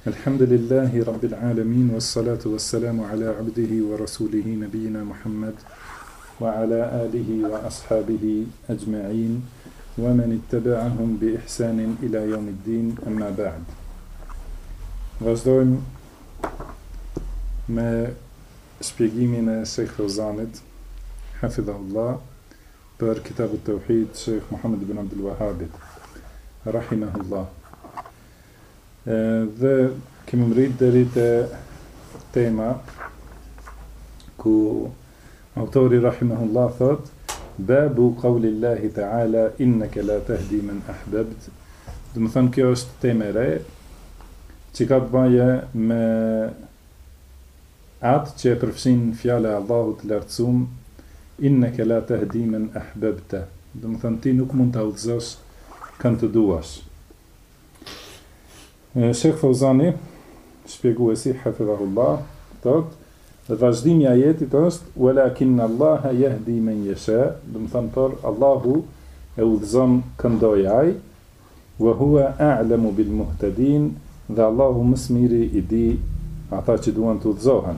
Alhamdulillahi Rabbil Alamin, wassalatu wassalamu ala abdihi wa rasulihi nabiyina Muhammad wa ala alihi wa ashabihi ajma'in wa man ittaba'ahum bi ihsanin ila yawmiddin, amma ba'd. Vazhdojmë me shpjegimin e Sheikh Fauzanit, hafidhahullah, për kitabut Tauhid Sheikh Muhammad ibn Abdul Wahhabit, rahimahullah. Dhe kemi mrit deri te tema ku autori rahimahullah thot babu qawlillahi ta'ala innaka la tahdi man ahbabt. Do të thonë kjo është temë e re që ka të bëjë me atë që e përfshin fjala e Allahut të lartësuar innaka la tahdi man ahbabta. Do të thonë ti nuk mund ta udhëzosh kan të duash. Sheikh Fauzani, shpjeguesi hafidhahullah, thot, dhe vazhdimi i ajetit është walakin Allah yahdi man yasha, do të thonë por Allahu e udhëzon këndoj ai, wa huwa a'lamu bil muhtadin, dhe Allahu më së miri i di ata që duan të udhëzohen.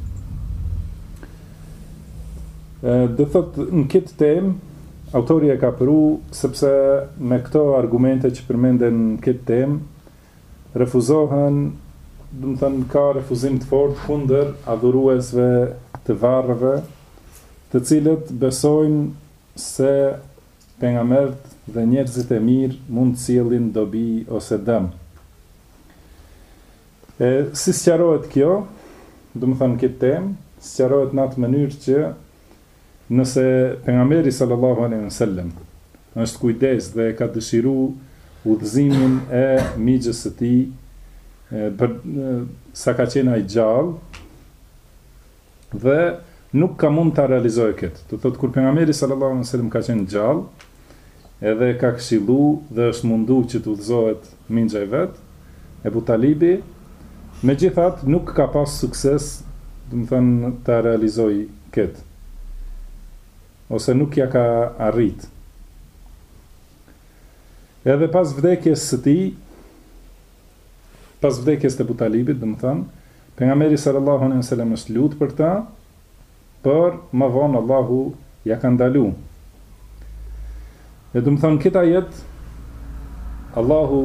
Do thot në këtë temë autori e ka përu sepse me këto argumente që përmenden në këtë temë refuzohen, do të thënë ka refuzim të fortë kundër adhuruesve të varrëve, të cilët besojnë se pejgamberët dhe njerëzit e mirë mund të sjellin dobi ose dëm. Si sqarohet kjo, do të thënë këtë temë, sqarohet në atë mënyrë që nëse pejgamberi sallallahu alaihi wasallam është kujdes dhe ka dëshiruar udhëzimin e migjës së tij sa ka qenë ai gjallë dhe nuk ka mund ta realizojë këtë. Do thotë kur pejgamberi sallallahu alaihi wasallam ka qenë gjallë edhe ka këshilluar dhe është munduar që të udhëzohet mingja e vet, Ebu Talibi, megjithatë nuk ka pas sukses, do të thënë ta realizojë këtë. Ose nuk ja ka arrit. Edhe pas vdekjes së tij, pas vdekjes të Ebu Talibit, do të thënë, pejgamberi sallallahu alaihi wasallam është lut për ta, por më vonë Allahu ja ka ndaluar. Dhe do të thënë këtë ajet Allahu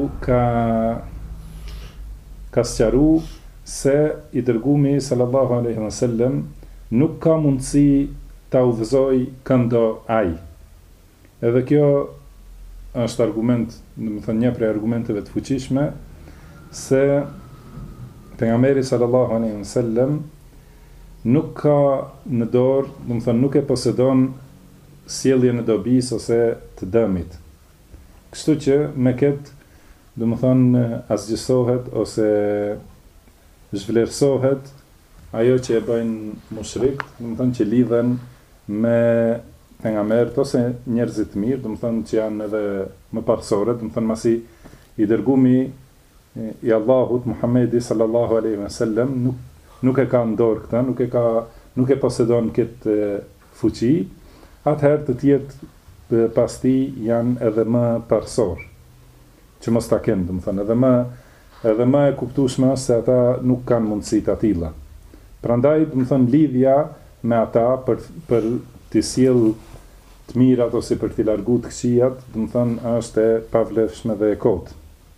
ka sqaruar se i dërguari sallallahu alaihi wasallam nuk ka mundësi ta udhëzoj këndo ai. Edhe kjo është argument, do të thënë një prej argumenteve të fuqishme se pejgamberi sallallahu alaihi wasallam nuk ka në dorë, do të thënë nuk e posedon sjelljen e dobis ose të dëmit. Kështu që me këtë, do të thënë asgjësohet ose zhvlerësohet ajo që e bëjnë mushrikët, do të thënë që lidhen me pejgamberët ose njerëzit të mirë, do të thonë që janë edhe më parsorë, do të thonë masi i dërgumi i Allahut Muhamedi sallallahu alaihi wasallam nuk e ka në dorë këtë, nuk e posedon këtë fuqi, atëherë të tjerë pas tij janë edhe më parsorë, që mos ta kenë, do të thonë, edhe më e kuptueshme se ata nuk kanë mundësi të tilla. Prandaj, do të thonë lidhja me ata për të sjell të mirat ose për t'i largu të këqijat, do të thënë është e pavlefshme dhe e kotë.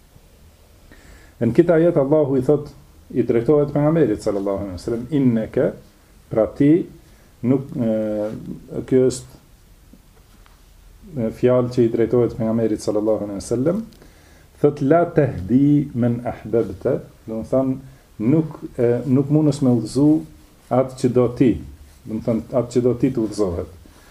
Në këtë ajet Allahu i thot, i drejtohet pejgamberit sallallahu alaihi wasallam, inneke, pra ti, nuk kjo është fjalë që i drejtohet pejgamberit sallallahu alaihi wasallam, thot la tahdi man ahbabta, do të thënë nuk mundesh me udhëzu atë që do ti, do të thënë atë që do ti të udhëzohet.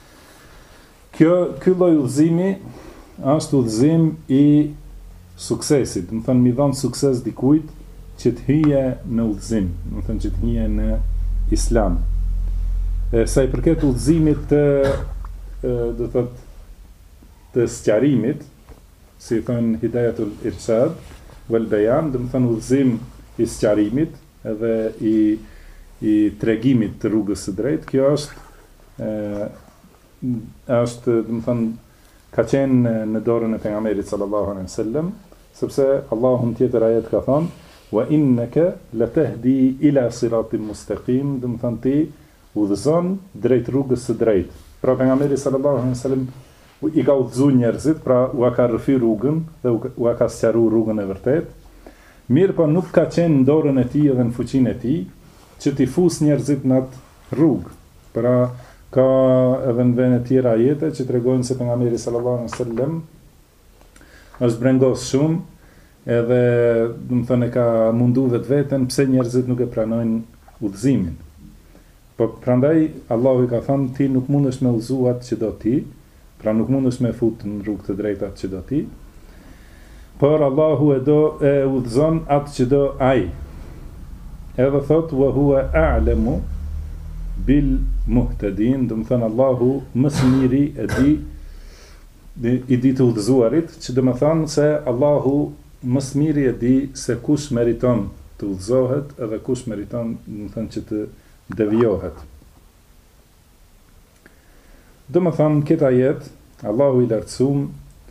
Ky lloj udhëzimi është udhëzim i suksesit, do të thënë mi dhon sukses dikujt që të hyje në udhëzim, do të thënë që të hyje në Islam. Sa i përket udhëzimit do thotë të sqarimit, si thon Hidayatul Irshad wal Bayan, do të thënë udhëzim i sqarimit edhe i tregimit të rrugës së drejtë, kjo është, do të thënë, ka qenë në dorën e pejgamberit sallallahu alaihi wasallam, sepse Allahu në tjetër ajet ka thënë wa innaka latahdi ila siratin mustaqim, do të thonë ti udhëzon drejt rrugës së drejtë. Pra pejgamberi sallallahu alaihi wasallam i ka udhëzuar njerëzit, pra u ka rrëfy rrugën dhe u ka sqaruar rrugën e vërtetë. Mirë, po nuk ka qenë në dorën e tij dhe në fuqinë e tij që t'i fus njerëzit në atë rrugë. Pra ka edhe në vende tjera ajete që tregojnë se pejgamberi sallallahu alaihi wasallam është brengos shumë, edhe do të thonë ka mundu vetveten pse njerëzit nuk e pranojnë udhëzimin. Po prandaj Allahu i ka thënë ti nuk mundesh me udhëzu atë që do ti, pra nuk mundesh me fut në rrugë të drejtë atë që do ti, por Allahu e udhëzon atë që do ai. Edhe thot wa huwa a'lamu bil muhtadin, do të thonë Allahu më së miri i di të udhëzuarit, që do të thonë se Allahu më së miri e di se kush meriton të udhëzohet edhe kush meriton, do të thonë, që të devijohet. Do të thonë këta jetë Allahu i lartësuar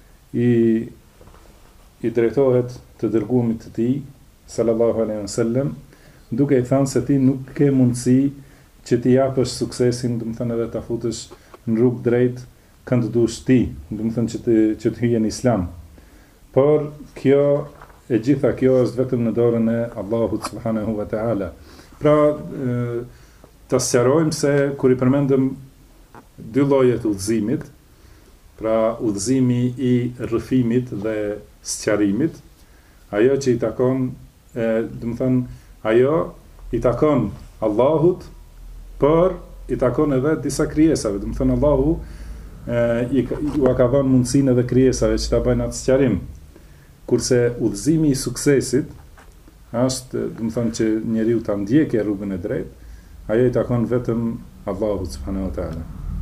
i drejtohet të dërguarit të tij sallallahu alaihi wasallam, duke i thënë se ti nuk ke mundësi që ti japësh suksesin, do të thonë edhe ta futesh në rrugë drejt kënd dush ti, do të thonë që të hyjë në Islam. Por e gjitha kjo është vetëm në dorën e Allahut subhanahu wa taala. Pra ta sqarojmë se kur i përmendëm dy lloje të udhëzimit, pra udhëzimi i rrëfimit dhe sqarimit, ajo që i takon, do të thonë, ajo i takon Allahut, por i takon edhe disa krijesave. Do të thonë Allahu ju ka dhënë mundësinë edhe krijesave që ta bëjnë atë sqarim. Kurse udhëzimi i suksesit është, do të thonë, që njeriu ta ndjekë rrugën e drejtë, ajo i takon vetëm Allahut subhanahu wa taala.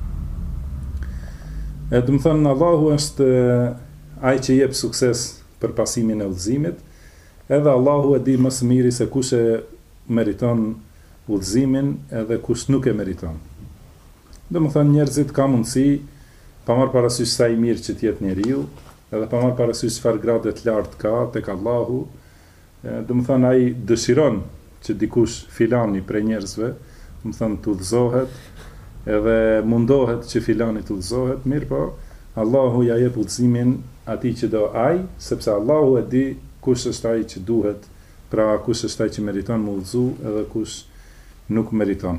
Do të thonë Allahu është ai që jep sukses për pasimin e udhëzimit, edhe Allahu e di më së miri se kush e meriton udhëzimin edhe kush nuk e meriton. Do të thonë njerëzit ka mundësi pa marrë parasysh sa i mirë që të jetë njeriu, edhe pa marrë parasysh çfarë grade të lartë ka tek Allahu, do të thonë ai dëshiron që dikush filani prej njerëzve, do të thonë të udhëzohet, edhe mundohet që filani të udhëzohet, mirë po Allahu ja jep udhëzimin atij që do ai, sepse Allahu e di kush është ai që duhet, pra kush është ai që meriton me udhëzu edhe kush nuk meriton.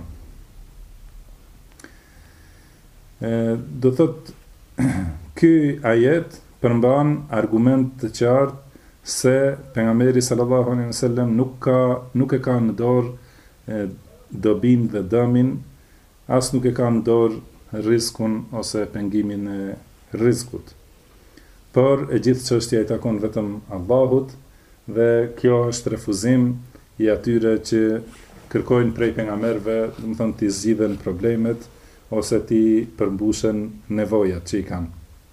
Do thot ky ajet përmban argument të qartë se pejgamberi sallallahu alaihi wasallam nuk e ka në dorë dobin dhe dëmin, as nuk e ka në dorë rrezikun ose pengimin e rrezikut. Por e gjithë çështja i takon vetëm Allahut, dhe kjo është refuzim i atyre që kërkojnë prej pejgamberëve, do të thonë, t'i zgjidhen problemet ose t'i përmbushen nevojat që i kanë.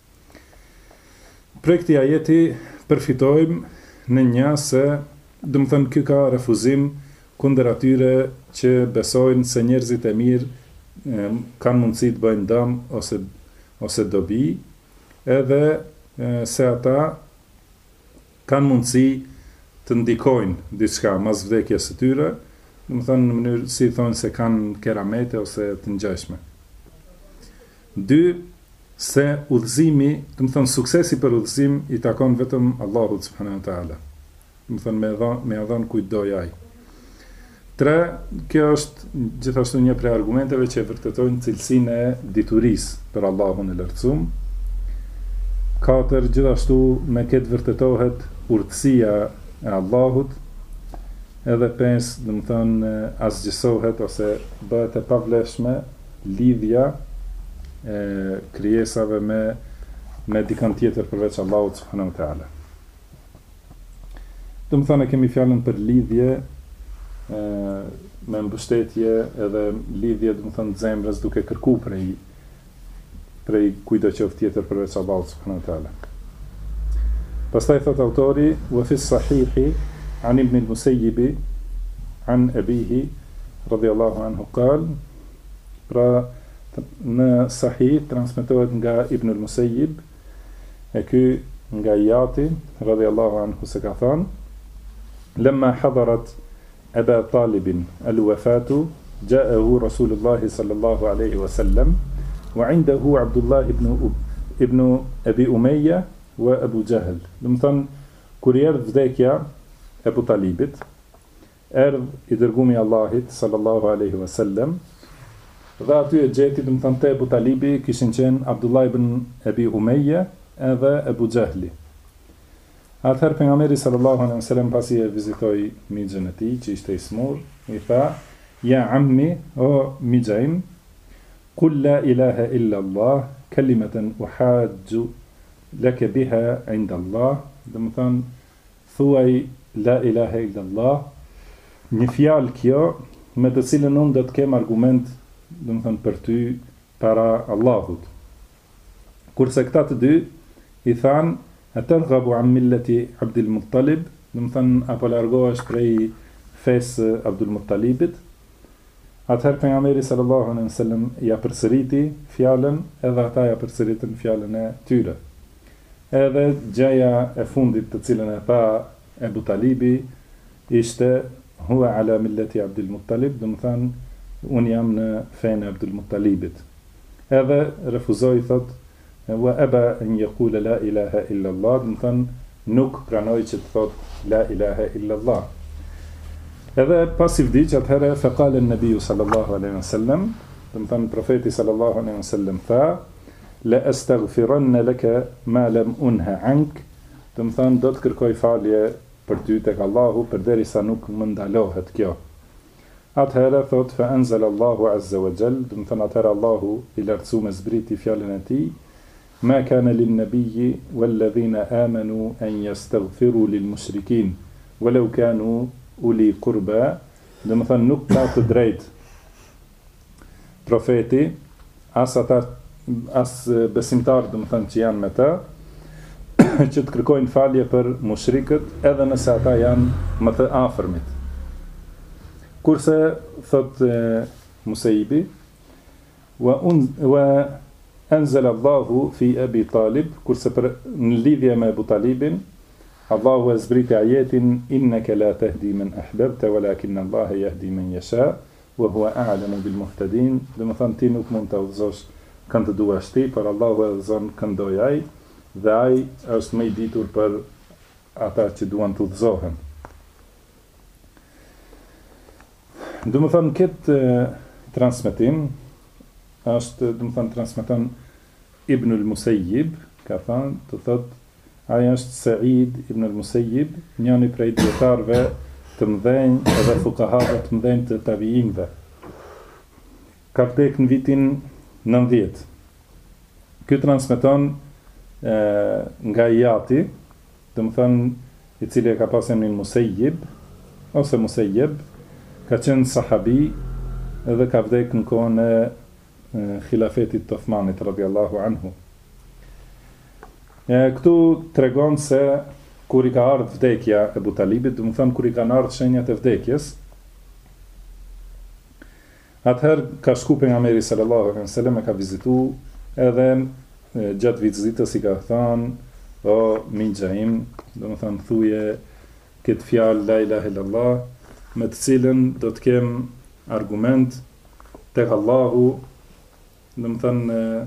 Prej këtij ajeti përfitojmë në një se, do të thonë, ky ka refuzim kundër atyre që besojnë se njerëzit e mirë kanë mundësi të bëjnë dëm ose dobi, edhe se ata kanë mundësi të ndikojnë diçka mas vdekjes së tyre, do të thonë në mënyrë si thonë se kanë keramete ose të ngjashme. 2. Se udhëzimi, do të thonë suksesi për udhëzim i takon vetëm Allahut subhanahu wa taala. Do të thonë me dhënë kujdoj ai. 3. Kjo është gjithashtu një prej argumenteve që vërtetojnë cilësinë e diturisë për Allahun e lartësuar. 4. Gjithashtu me këtë vërtetohet urtësia e Allahut. Edhe 5. Do të thonë asgjësohet ose bëhet e pavlefshme lidhja e krijesave me dikën tjetër përveç Allahut subhanahu wa taala. Do të thonë kemi fjalën për lidhje me mbështetje edhe lidhje, do të thonë zemrës duke kërkuar prej kujdo qoftë tjetër përveç Allahut subhanahu wa taala. Pastaj thot autori wa fi sahihi an ibn al-Musayyib an abihi radiyallahu anhu qal, pra në sahih transmetohet nga Ibn al-Musayyib, e ky nga Jati radiyallahu anhu se ka thënë لما حضرت أبا طالب الوفاة جاءه رسول الله صلى الله عليه وسلم وعنده عبد الله ابن أبي أمية وأبو جهل. Domethën kur erdhi vdekja e Abu Talibit, erdhi I dërgumi I Allahit sallallahu alaihi wasallam dhe aty e gjeti domethën te Abu Talibi kishin qenë Abdullah ibn Abi Umayya edhe Abu Jahli. Atëherë pejgamberi sallallahu alaihi wasallam pasi e vizitoi mixhin e tij që ishte I smur, I tha: "Ya ammi, o mixhaim, qul la ilaha illa Allah, kalimatan uhajju laka biha 'inda Allah." Domethën thuaj la ilaha illa Allah, një fjalë kjo me të cilën unë do të kem argument, domethën për ty para Allahut. Kurse këta të dy I than: "Atarghabu an millati Abdul Muttalib", domethën apo largohesh prej fesë Abdul Muttalibit. Atëherë pejgamberi sallallahu alaihi wasallam ja përsëriti fjalën, edhe ata ja përsëritën fjalën e tyre. Edhe gjaja e fundit të cilën e tha Abu Talibi ishte huwa ala millati Abdul Muttalib, domethën unë jam në fenë e Abdul Muttalibit. Edhe refuzoi, thot: "Wa aba an yaqula la ilaha illa Allah", domethën nuk pranoi që të thot la ilaha illa Allah. Edhe pas I vdiq atëherë faqala an-nabiy sallallahu alaihi wasallam, domethën profeti sallallahu alaihi wasallam tha: "La astaghfiranna laka ma lam unha ank", domethën do të kërkoj falje për ty tek Allahu përderisa nuk më ndalohet kjo. Atëherë thot fa anzala Allahu azza wa jall, domethën atëherë Allahu I lartësuar zbriti fjalën e tij: "Ma kana lin-nabiyyi wal-ladhina amanu an yastaghfiru lil-mushrikin walau kanu uli qurba", domethën nuk ka të drejtë profeti as besimtar domethën që janë me të që të kërkojnë falje për mushrikët edhe nëse ata janë më të afërmit. Kurse thot Musaibi wa anzala Allahu fi Abi Talib, kurse për në lidhje me Abu Talibin Allahu e zbriti ajetin: "Innaka la tahdi man ahbabta walakin Allah yahdi man yasha wa huwa a'lamu bil muhtadin", domethënë ti nuk mund të udhëzosh kënd të duash ti, por Allahu e udhëzon kënd do ai dhe ai është më I ditur për ata që duan të udhëzohen. Domethënë këtë transmetim është domethënë transmeton Ibn al-Musayyib, ka thënë të thot ai është Sa'id ibn al-Musayyib, njëri prej dietarëve të mëdhenj edhe fukahave të mëdhenj të tabiinëve. Ka vdekur në vitin 90. Ky transmeton nga Iyati, domethënë I cili e ka pasur emrin Musayyib ose Musayyib, ka qenë sahabi edhe ka vdekur në kohën e khilafetit të Uthmanit radhiyallahu anhu. Këtu tregon se kur I ka ardhur vdekja e Abu Talibit, domethënë kur I kanë ardhur shenjat e vdekjes, atëherë ka shku pejgamberi sallallahu alaihi wasallam e ka vizitu, edhe gjatë vizitës I ka thënë: "O minxhaim, domethënë thuje këtë fjalë la ilaha illallah, me të cilën do të kem argument tek Allahu", domethënë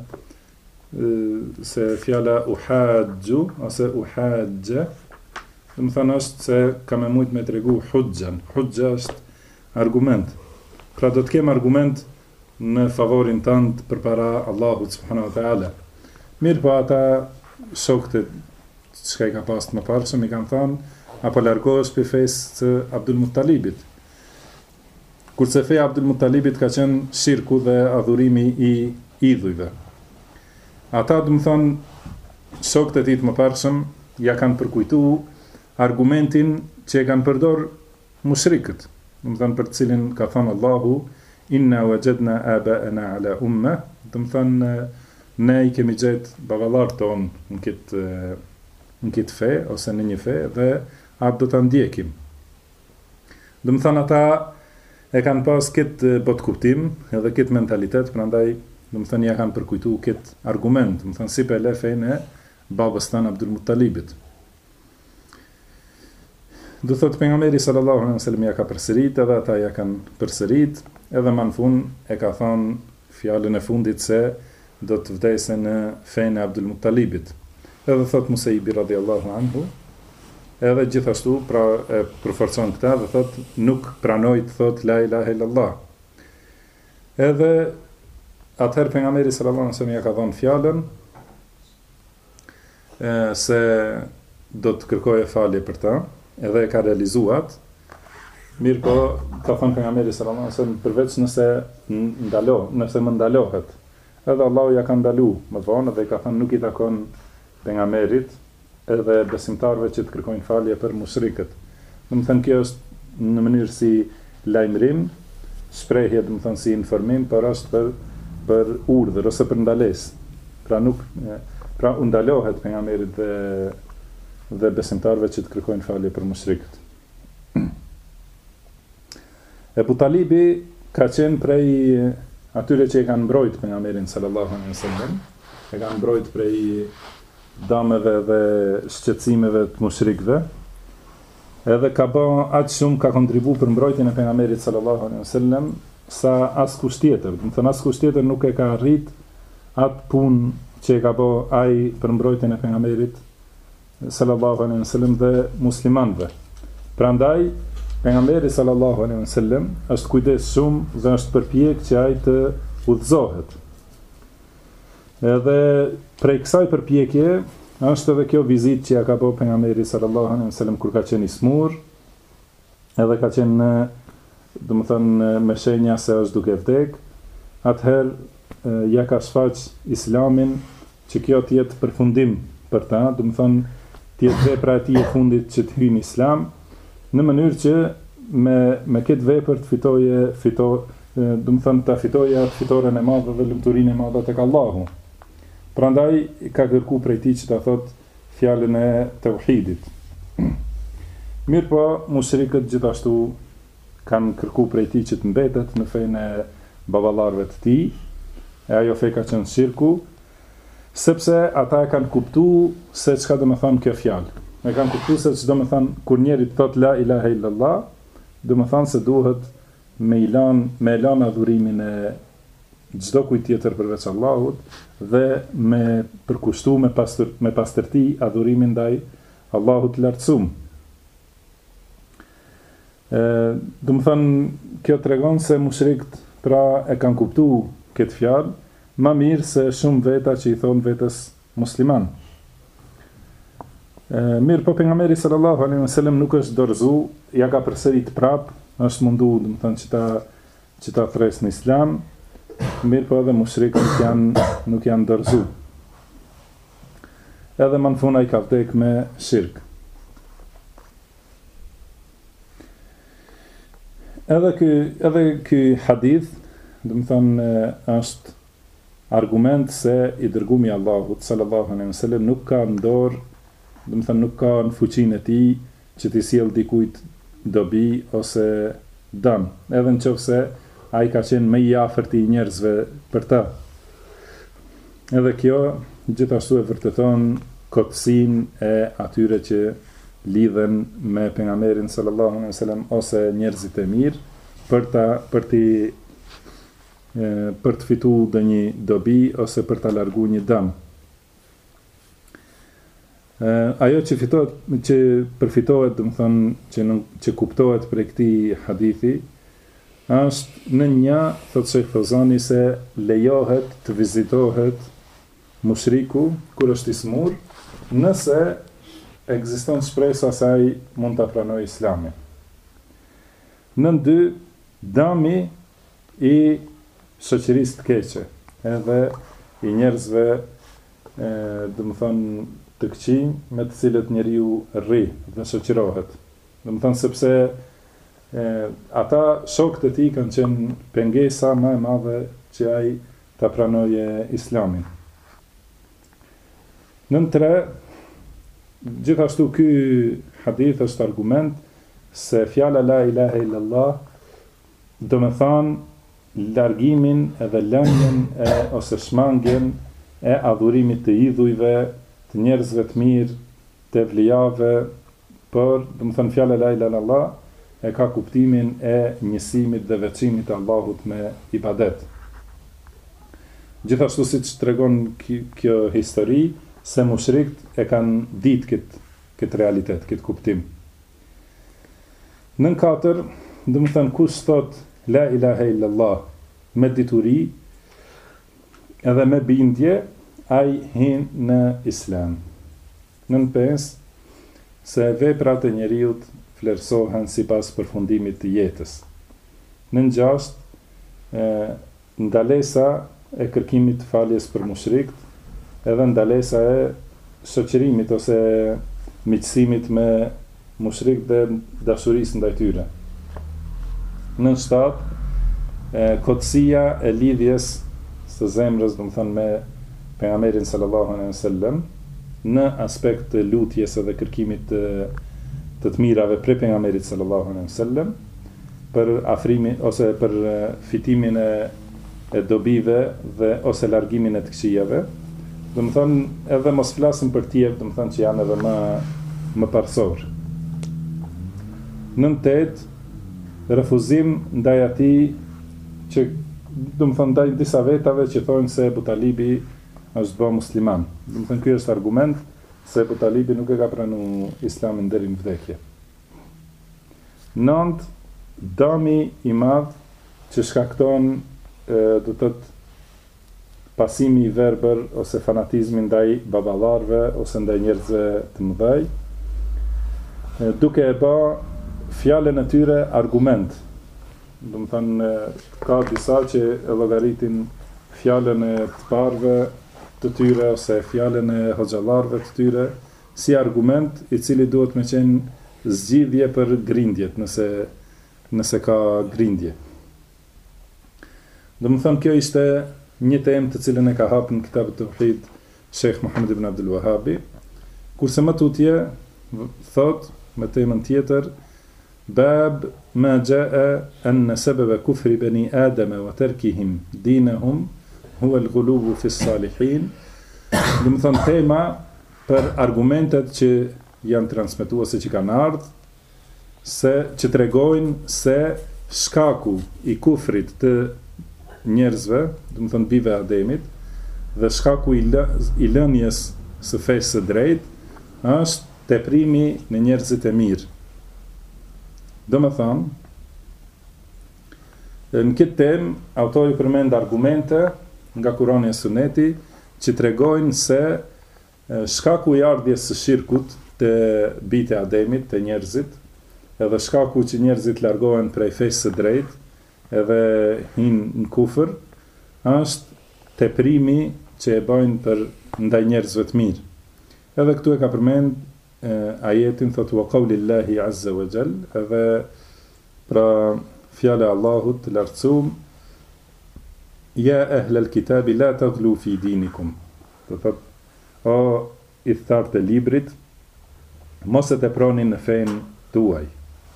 se fjala uhajju ose uhajja, domethënë është se ka më shumë me tregu hujjan. Hujja është argument. Pra do të kem argument në favorin tënd përpara Allahut subhanahu wa taala. Mirë, po ata shokët që I ka pas më parë, I kanë thënë apo largohesh për fesë të Abdul Muttalibit. Kurse feja Abdul Muttalibit ka qenë shirku dhe adhurimi I idhujve. Ata domethënë shokët e tij të mëparshëm ja kanë përkujtuar argumentin që e kanë përdor mushrikët, domethënë për të cilin ka thënë Allahu: "Inna wajadna aba'ana ala umma", domethënë ne I kemi gjetë baballarët tonë në këtë fe ose në një fe dhe atë do ta ndjekim. Domethënë ata e kanë pas këtë botkuptim edhe këtë mentalitet, prandaj domethënë ja kanë përkujtuar këtë argument, domethënë si pe le fenë e babës tanë Abdul Muttalibit. Do thot pejgamberi sallallahu alaihi wasallam ja ka përsërit, edhe ata ja kanë përsërit, edhe më në fund e ka thonë fjalën e fundit se do të vdesë në fenë e Abdul Muttalibit. Edhe thot Musaibi radhiyallahu anhu, edhe gjithashtu pra e përforcon këtë dhe thot nuk pranoi të thot la ilaha illallah. Edhe atëherë pejgamberi sallallahu alaihi wasallam ja ka dhënë fjalën se do të kërkojë falje për ta, edhe e ka realizuat. Mirë po, ka thënë pejgamberi sallallahu alaihi wasallam përveç nëse më ndalohet. Edhe Allahu ja ka ndalu më vonë dhe ka thënë nuk i takon pejgamberit edhe besimtarëve që të kërkojnë falje për mushrikët. Domethënë kjo është në mënyrë si lajmërim, shprehje domethënë si informim, por është për urdhër ose për ndalesë. Pra u ndalohet pejgamberit dhe besimtarëve që të kërkojnë falje për mushrikët. Ebu Talibi ka qenë prej atyre që e kanë mbrojt pejgamberin sallallahu alaihi wasallam, e kanë mbrojt prej dëmeve dhe shqetësimeve të mushrikëve, edhe ka bën aq shumë, ka kontribuar për mbrojtjen e pejgamberit sallallahu alaihi wasallam sa askush tjetër. Do të thonë askush tjetër nuk e ka arrit atë punë që e ka bën ai për mbrojtjen e pejgamberit sallallahu alaihi wasallam dhe muslimanëve. Prandaj pejgamberi sallallahu alaihi wasallam është kujdes shumë dhe është përpjek që ai të udhëzohet. Edhe prej kësaj përpjekje është edhe kjo vizitë që ja ka bërë pejgamberi sallallahu alaihi wasallam kur ka qenë i smur, edhe ka qenë domethënë me shenja se është duke vdek. Atëherë ja ka shfaq Islamin që kjo të jetë përfundim për ta, domethënë të jetë vepra e tij e fundit që të hyjë në Islam, në mënyrë që me këtë vepër të domethënë ta fitoje atë fitoren e madhe dhe lumturinë e madhe tek Allahu. Prandaj ka kërku prej tij që ta thot fjalën e tauhidit. Mirë po, mushrikët gjithashtu kanë kërku prej tij që të mbetet në fenë e baballarëve të tij, e ajo fe ka qenë shirku, sepse ata e kanë kuptuar se çka do të thonë kjo fjalë. E kanë kuptuar se çdo më thënë kur njeri thot la ilaha illallah, do të thonë se duhet me lan adhurimin e çdo kujt tjetër përveç Allahut dhe me përkushtu me pastërti adhurimin ndaj Allahut të lartësuar. Do të thonë kjo tregon se mushrikët pra e kanë kuptuar këtë fjalë më mirë se shumë veta që i thonë vetës musliman. Mirë po pejgamberi sallallahu alaihi wasallam nuk është dorëzu, ja ka përsërit prap, është mundu, do të thonë që ta thresë në Islam, mirë po edhe mushrikët nuk janë dorëzu. Edhe më në fund ai ka vdek me shirk. Edhe ky hadith, do të thonë është argument se i dërgumi i Allahut sallallahu alaihi wasallam nuk ka në dorë, do të thonë nuk ka në fuqinë e tij që t'i sjell dikujt dobi ose dëm, edhe nëse ai ka qenë më i afërt i njerëzve për ta. Edhe kjo gjithashtu e vërteton kotësinë e atyre që lidhen me pejgamberin sallallahu alaihi wasallam ose njerëzit e mirë për të fituar ndonjë dobi ose për ta larguar një dëm. Ajo që përfitohet, do të thonë që kuptohet prej këtij hadithi, është në një, thotë Sheikh Fawzani, se lejohet të vizitohet mushriku kur është i smur, nëse ekziston shpresa se ai mund ta pranojë Islamin. Në dy, dami i shoqërisë të keqe, edhe i njerëzve, do të thonë të këqij me të cilët njeriu rri dhe shoqërohet. Do të thonë sepse ata shokët e tij kanë qenë pengesa më e madhe që ai ta pranoje Islamin. Nën 3, gjithashtu ky hadith është argument se fjala la ilaha illallah do të thonë largimin edhe lënien ose shmangjen e adhurimit të idhujve, të njerëzve të mirë, të evlijave, por do të thënë fjala la ilaha illallah e ka kuptimin e njësimit dhe veçimit të Allahut me ibadet. Gjithashtu siç tregon kjo histori, se mushrikët e kanë ditë këtë realitet, këtë kuptim. Nën 4, do të thënë kush thot la ilaha illallah me dituri edhe me bindje, ai hin në Islam. Nën 5, se veprat e njeriut vlerësohen sipas përfundimit të jetës. Nën 6, ndalesa e kërkimit të faljes për mushrikët, edhe ndalesa e shoqërimit ose miqësimit me mushrikët dhe dashurisë ndaj tyre. Nën 7, kotësia e lidhjes së zemrës, do të thënë me pejgamberin sallallahu alaihi wasallam, në aspekt të lutjes edhe kërkimit të mirave prej pejgamberit sallallahu alaihi wasallam, për afrimin ose për fitimin e dobive dhe ose largimin e të këqijave. Do të thënë edhe mos flasim për tjerë, do të thënë që janë edhe më parësor. Nën 8, refuzim ndaj atij që do të thënë ndaj disa vetave që thonë se Ebu Talibi është bë musliman. Do të thënë ky është argument se Ebu Talibi nuk e ka pranuar Islamin deri në vdekje. 9, dëmi i madh që shkakton do të thotë pasimi i verbër ose fanatizmi ndaj baballarëve ose ndaj njerëzve të mëdhej, duke e bë fjalën e tyre argument. Do të thënë ka disa që e llogaritin fjalën e të parëve të tyre ose fjalën e hoxhallarëve të tyre si argument i cili duhet me qenë zgjidhje për grindjet nëse ka grindje. Do të thënë kjo ishte një temë të cilën e ka hapur në kitabut Tauhid Sheikh Muhammad ibn Abdul Wahhabi, kurse më tutje thot me temën tjetër bab ma jaa an sabab kufri bani adam wa tarkihim dinahum huwa al-ghuluw fi as-salihin. Do të thënë tema për argumentet që janë transmetuar se që kanë ardhur, se që tregojnë se shkaku i kufrit të njerëzve, do të thënë bijve Ademit, dhe shkaku i lënies së fesë së drejtë është teprimi në njerëzit e mirë. Do të thënë, në këtë temë autori përmend argumente nga Kurani e Suneti që tregojnë se shkaku i ardhjes së shirkut te bijtë e Ademit, te njerëzit, edhe shkaku që njerëzit largohen prej fesë së drejtë edhe hinë në kufër, është teprimi që e bëjnë për ndaj njerëzve të mirë. Edhe këtu e ka përmend ajetin thotë wa qaulillahi azza wa jall, edhe pra fjala e Allahut të lartësuar, ja ahlal kitabi la taghlu fi dinikum. Do thotë o i thartë të librit, mos e teproni në fenë tuaj.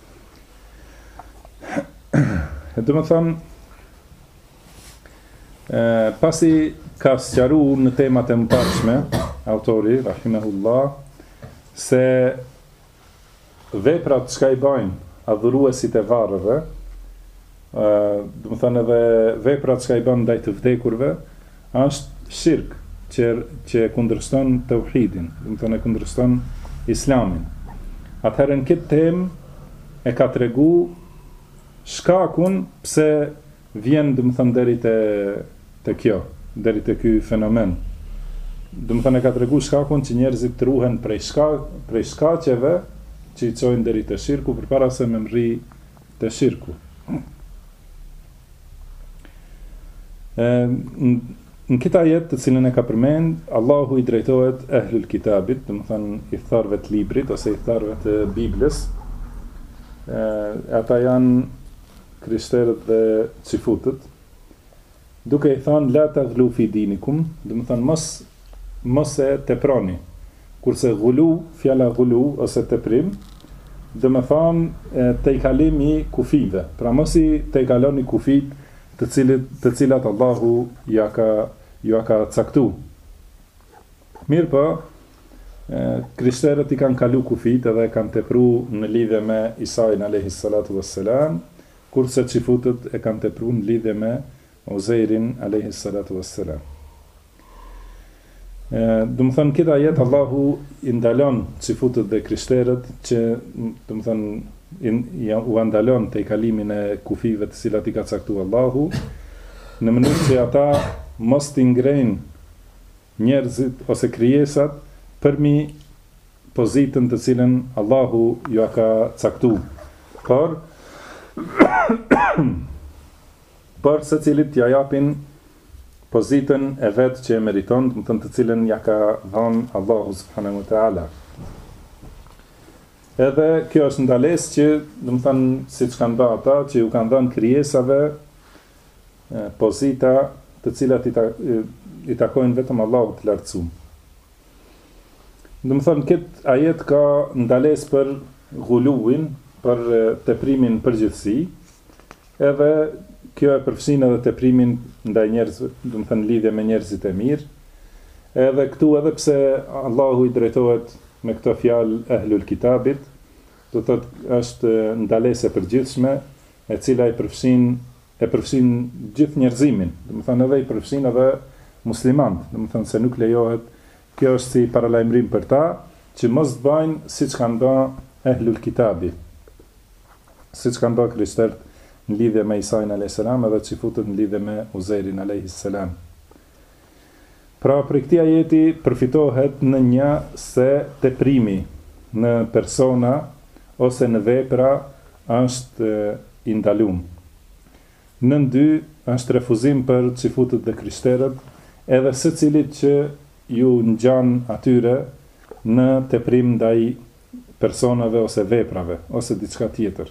Do të thënë, pasi ka sqaruar në temat e mëparshme, autori, rahimahullah, se veprat që i bëjnë adhuruesit e varrëve, do të thënë edhe veprat që i bëjnë ndaj të vdekurve, është shirk që kundërshton tauhidin, do të thënë e kundërshton islamin. Atëherë në këtë temë e ka tregu shkakun pse vjen, do të thënë, deri te kjo, deri te ky fenomen. Do të thënë e ka tregu shkakun që njerëzit ruhen prej shkaqeve që i çojnë deri te shirku përpara se me mrri te shirku. Në këtë ajet të cilën e ka përmend, Allahu i drejtohet ehlul kitabit, do të thënë i tharëve të librit ose i tharëve të Biblës. Ata janë krishterët dhe qifutët, duke i thënë la taghlu fi dinikum, do të thënë mos e teproni. Kurse ghulu, fjala ghulu ose teprim, do të thënë te i kalim i kufive. Pra mos i te i kaloni kufit të cilat Allahu ju ka caktu. Mirë po, krishterët I kanë kalu kufit edhe kanë tepru në lidhje me Isajin alayhi salatu wassalam, kurse xifutët e kanë tepru në lidhje me Uzairin alayhi salatu wassalam. Dëmë thënë, kita jetë Allahu I ndalon xifutët dhe krishterët që dëmë thënë u andalon të I kalimin e kufive të cilat I ka caktu Allahu, në mënyrë që ata mos t'i ngrejnë njerëzit ose krijesat përmi pozitën të cilën Allahu ju a ka caktu. Por se cilit t'ja japin pozitën e vetë që e meriton, më thënë të cilën ja ka dhanë Allahu subhanahu wa ta'ala. Edhe kjo është ndales që, më thënë, si që kanë bërë ata, që ju kanë dhanë krijesave pozita të cilat I takojnë vetëm Allahu të lartësuar. Do të thonë këtë ajet ka ndales për guluin, për teprimin përgjithësi, edhe kjo e përfshin edhe teprimin ndaj njerëzve, do të thënë lidhje me njerëzit e mirë. Edhe këtu edhe pse Allahu I drejtohet me këtë fjalë ehlul kitabit, do të thotë është ndalesë e përgjithshme, e cila e përfshin gjithë njerëzimin, do të thënë edhe I përfshin edhe muslimanët, do të thënë se nuk lejohet. Kjo është si paralajmërim për ta, që mos të bëjnë siç kanë bërë ehlul kitabi, siç kanë bërë krishterët në lidhje me Isajin alayhis salam edhe xifutët në lidhje me Uzairin alayhis salam. Pra për këtij ajeti përfitohet në një se teprimi në persona ose në vepra është I ndaluar. Në dy është refuzim për xifutët dhe krishterët, edhe secilit që ju ngjan atyre në teprim ndaj personave ose veprave ose diçka tjetër.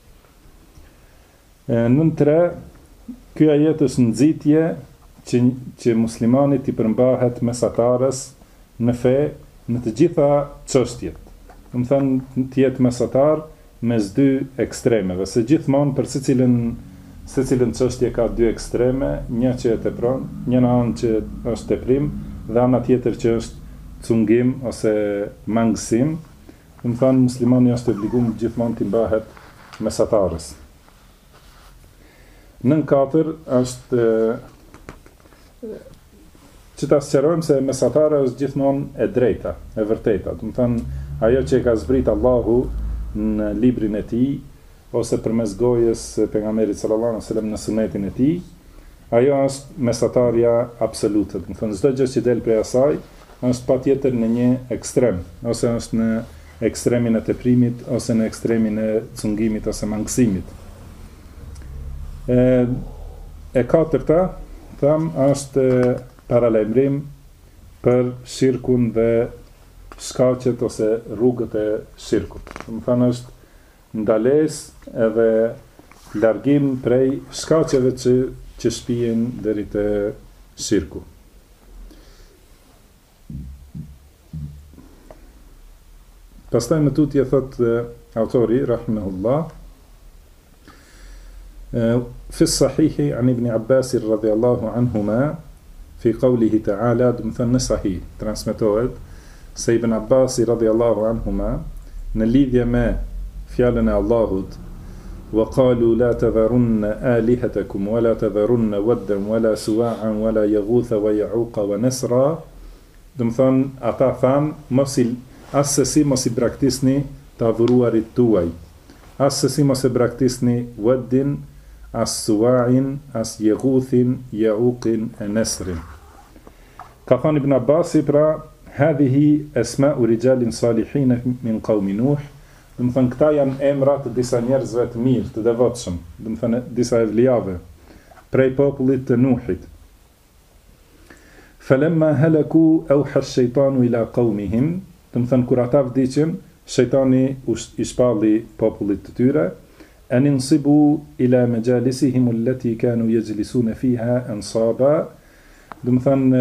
Në 3, ky ajet është nxitje që muslimanit I përmbahet mesatarës në fe në të gjitha çështjet. Do të thënë të jetë mesatar mes dy ekstremeve, se gjithmonë për secilën çështje ka dy ekstreme, një që e tepron, një anë që është teprim dhe ana tjetër që është cungim ose mangësim. Do të thënë muslimani është obliguar gjithmonë të mbahet mesatarës. Në 4 është që ta sqarojmë se mesatara është gjithmonë e drejta, e vërteta. Do të thënë ajo që e ka zbrit Allahu në librin e tij ose përmes gojës pejgamberit sallallahu alaihi wasallam në sunetin e tij, ajo është mesatarja absolute. Do të thënë çdo gjë që del prej asaj është patjetër në një ekstrem, ose është në ekstremin e teprimit ose në ekstremin e cungimit ose mangësimit. E 4-ta, është paralajmërim për shirkun dhe shkaqet ose rrugët e shirkut. Do të thënë është ndalesë edhe largim prej shkaqeve që shpihen deri te shirku. Pastaj më tutje thot autori rahimahullah في الصحيح عن ابن عباس رضي الله عنهما في قوله تعالى دمثن صحيح transmetohet se Ibn Abbas radhiyallahu anhuma në lidhje me fjalën e Allahut وقالوا لا تذرن آلهتكم ولا تذرن ودا ولا سواعا ولا يغوث ويعوق ونسرا دمثن ata than asesi mos I braktisni të adhuruarit tuaj, asesi mos e braktisni waddin, as suwa'in, as yeghuthin, ya'uqin e nesrin. Ka thënë Ibn Abbasi, pra, hadhihi esma'u rijalin salihin min qaumi Nuh, do të thënë këta janë emra të disa njerëzve të mirë, të devotshëm, do të thënë disa evlijave, prej popullit të Nuhit. Falamma halaku awha ash-shaytanu ila qaumihim, do të thënë kur ata vdiqën, shejtani I shpalli popullit të tyre, an insibu ila majalisihim allati kanu yajlisuna fiha ansaba, do të thënë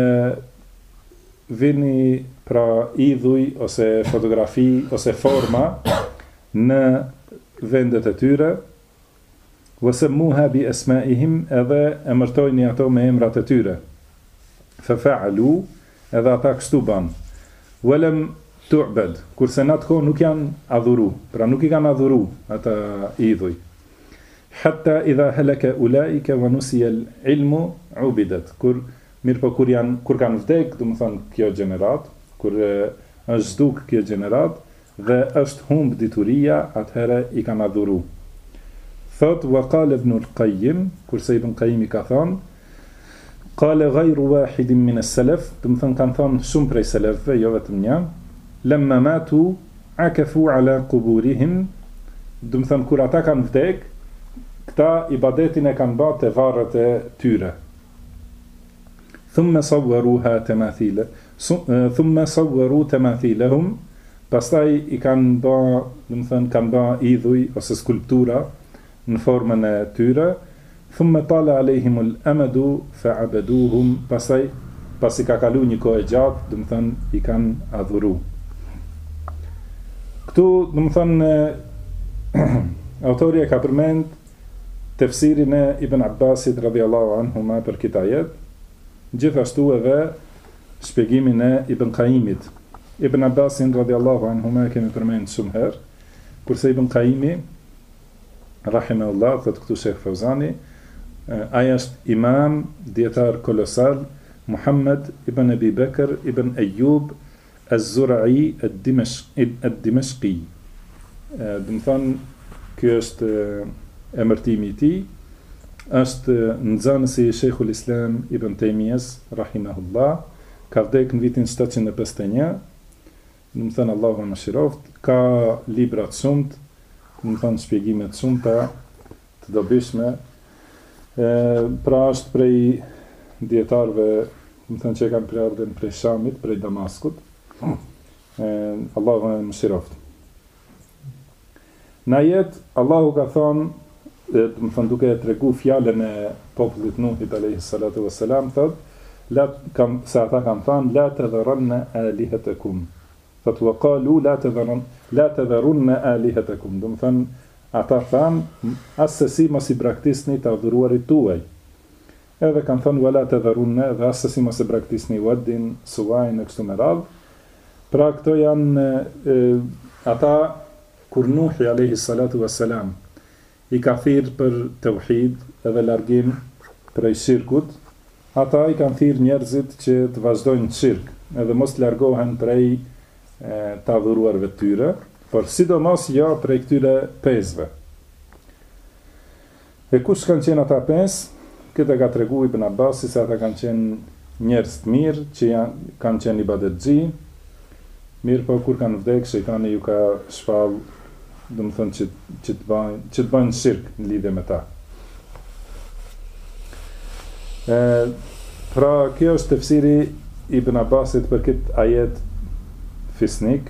vini pra idhuj ose fotografi ose forma në vendet e tyre, wasammuha bi asma'ihim, edhe emërtojnë ato me emrat e tyre. Fa fa'alu, edhe ata kështu ban. Walam tu'bad, kurse në atë kohë nuk janë adhuru, pra nuk I kanë adhuru ata idhuj. Hatta idha halaka ulaika wa nusiya al-ilmu ubidat. Kur kanë vdek, do të thonë kjo gjenerat, kur është zduk kjo gjenerat dhe është humb dituria, atëherë I kanë adhuru. Thot wa qala ibn al-Qayyim, kurse Ibn Qayyim I ka thonë, qala ghayru wahidin min as-salaf, do të thonë kanë thonë shumë prej selefëve, jo vetëm një, lamma matu akafu ala quburihim, do të thonë kur ata kanë vdek, këta ibadetin e kanë bërë te varret e tyre. Thumma sawwaruha tamathila, thumma sawwaru tamathilahum, pastaj I kanë bërë, do të thënë kanë bërë idhuj ose skulptura në formën e tyre. Thumma tala alehim al-amadu fa'abaduhum, pastaj pasi ka kalu një kohë e gjatë, do të thënë I kanë adhuru. Këtu, do të thënë autori e ka përmend tefsirin e Ibn Abbasit radhiyallahu anhuma për këtë ajet, gjithashtu edhe shpjegimin e Ibn Qayyimit. Ibn Abbasin radhiyallahu anhuma kemi përmend shumë herë, kurse Ibn Qayyimi rahimahullah, thot këtu Sheikh Fawzani, ai është imam dietar kolosal, Muhammad ibn Abi Bakr ibn Ayyub az-Zura'i ad-Dimashqi. Do të thonë ky është emërtimi I tij, është nxënësi I Sheikhul Islam Ibn Taymiyes rahimahullah, ka vdekur në vitin 751, do të thënë Allahu më shiroft, ka libra të shumta, do të thënë shpjegime të shumta, të dobishme. Pra është prej dietarëve, do të thënë që kanë ardhur prej Shamit, prej Damaskut. Allahu më shiroft. Në ajet Allahu ka thonë, do të thënë duke tregu fjalën e popullit Nuhit alayhi salatu wassalam, thot se ata kanë thënë la tadharunna alihatakum. Thot wa qalu la tadharunna alihatakum. Do të thënë ata thanë asesi mos I braktisni të adhuruarit tuaj. Edhe kanë thënë wala tadharunna, dhe asesi mos I braktisni Waddin, Suwain e kështu me radhë. Pra këto janë ata kur Nuhi alayhi salatu wassalam I ka thirrë për tauhid edhe largim prej shirkut, ata I kanë thirrë njerëzit që të vazhdojnë shirk, edhe mos të largohen prej të adhuruarve të tyre, por sidomos jo prej këtyre pesëve. E kush kanë qenë ata pesë? Këtë ka tregu Ibn Abbasi se ata kanë qenë njerëz të mirë, që kanë qenë ibadetxhi, mirë po kur kanë vdekur, shejtani ju ka shpall, do të thonë që të bëjnë shirk në lidhje me ta. Pra kjo është tefsiri Ibn Abbasit për këtë ajet fisnik.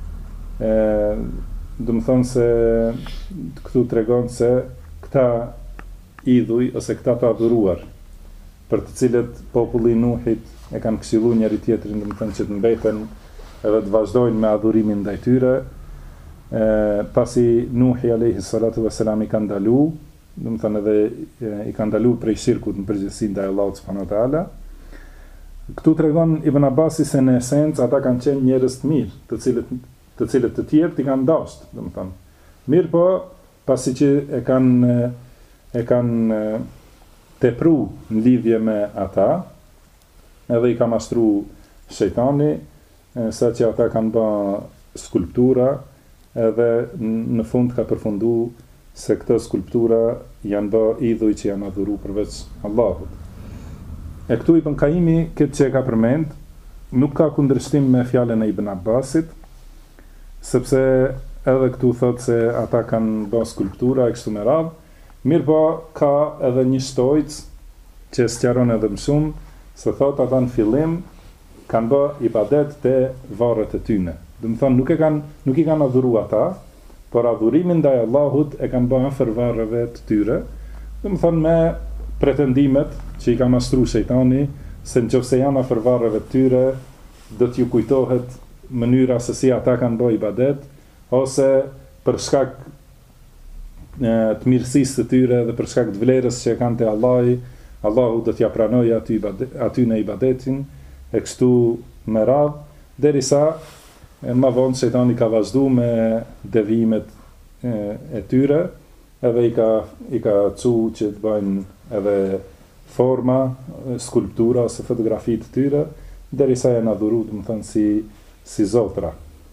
Do të thonë se këtu tregon se këta idhuj ose këta të adhuruar, për të cilët populli I Nuhit e kanë këshilluar njëri tjetrin, do të thonë që të mbeten edhe të vazhdojnë me adhurimin ndaj tyre, pasi Nuhi alayhi salatu wassalam I ka ndalu, do të thënë edhe I ka ndalu prej shirkut në përgjithësi ndaj Allahut subhanahu wa taala. Këtu tregon Ibn Abbasi se në esencë ata kanë qenë njerëz të mirë, të cilët të tjerë I kanë dashur, do të thënë. Mirë po, pasi që e kanë tepru në lidhje me ata, edhe I ka mashtru shejtani, sa që ata kanë bë skulptura, edhe në fund ka përfundu se këto skulptura janë bë idhuj që janë adhuru përveç Allahut. E këtu Ibn Qayyimi, këtë që e ka përmend, nuk ka kundërshtim me fjalën e Ibn Abbasit, sepse edhe këtu thot se ata kanë bë skulptura e kështu me radhë, mirë po ka edhe një shtojc që sqaron edhe më shumë, se thot ata në fillim kanë bë ibadet te varret e tyne. Do të thonë nuk I kanë adhuru ata, por adhurimin ndaj Allahut e kanë bërë afër varreve të tyre. Do të thonë me pretendimet që I ka mashtru shejtani, se nëse janë afër varreve të tyre, do t'ju kujtohet mënyra se si ata kanë bërë ibadet, ose për shkak të mirësisë të tyre dhe për shkak të vlerës që kanë te Allahi, Allahu do t'ja pranojë aty në ibadetin, e kështu me radhë, derisa ma vonë shejtani ka vazhdu me devimet e tyre, edhe i ka cu që të bëjnë edhe forma, skulptura ose fotografi të tyre, derisa janë adhuru, do të thënë si zotra.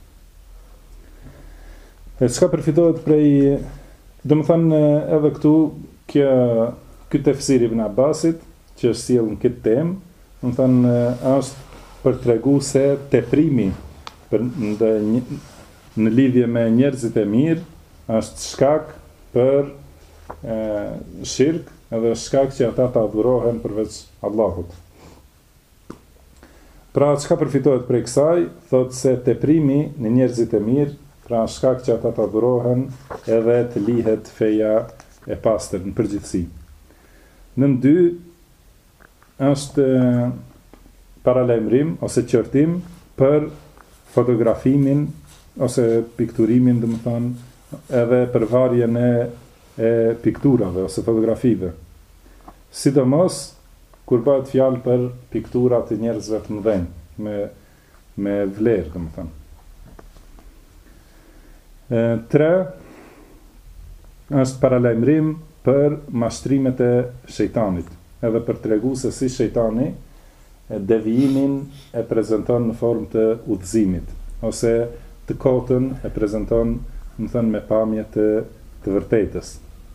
E çka përfitohet prej, do të thënë edhe këtu ky tefsir Ibn Abbasit, që është sjell në këtë temë, do të thënë është për tregu se teprimi në lidhje me njerëzit e mirë është shkak për shirk, edhe shkak që ata të adhurohen përveç Allahut. Pra, çka përfitohet prej kësaj, thotë se teprimi në njerëzit e mirë, pra shkak që ata të adhurohen edhe të lihet feja e pastër në përgjithësi. Nën 2 është paralajmërim ose qortim për fotografimin ose pikturimin, do të thonë, edhe për varjen e pikturave ose fotografive. Sidomos kur bëhet fjalë për piktura të njerëzve të mëdhenj, me vlerë, do të thonë. 3 është paralajmërim për mashtrimet e shejtanit, edhe për tregu se si shejtani devijimin e prezanton në formë të udhëzimit, ose të kotën e prezanton, më thënë, me pamje të vërtetës.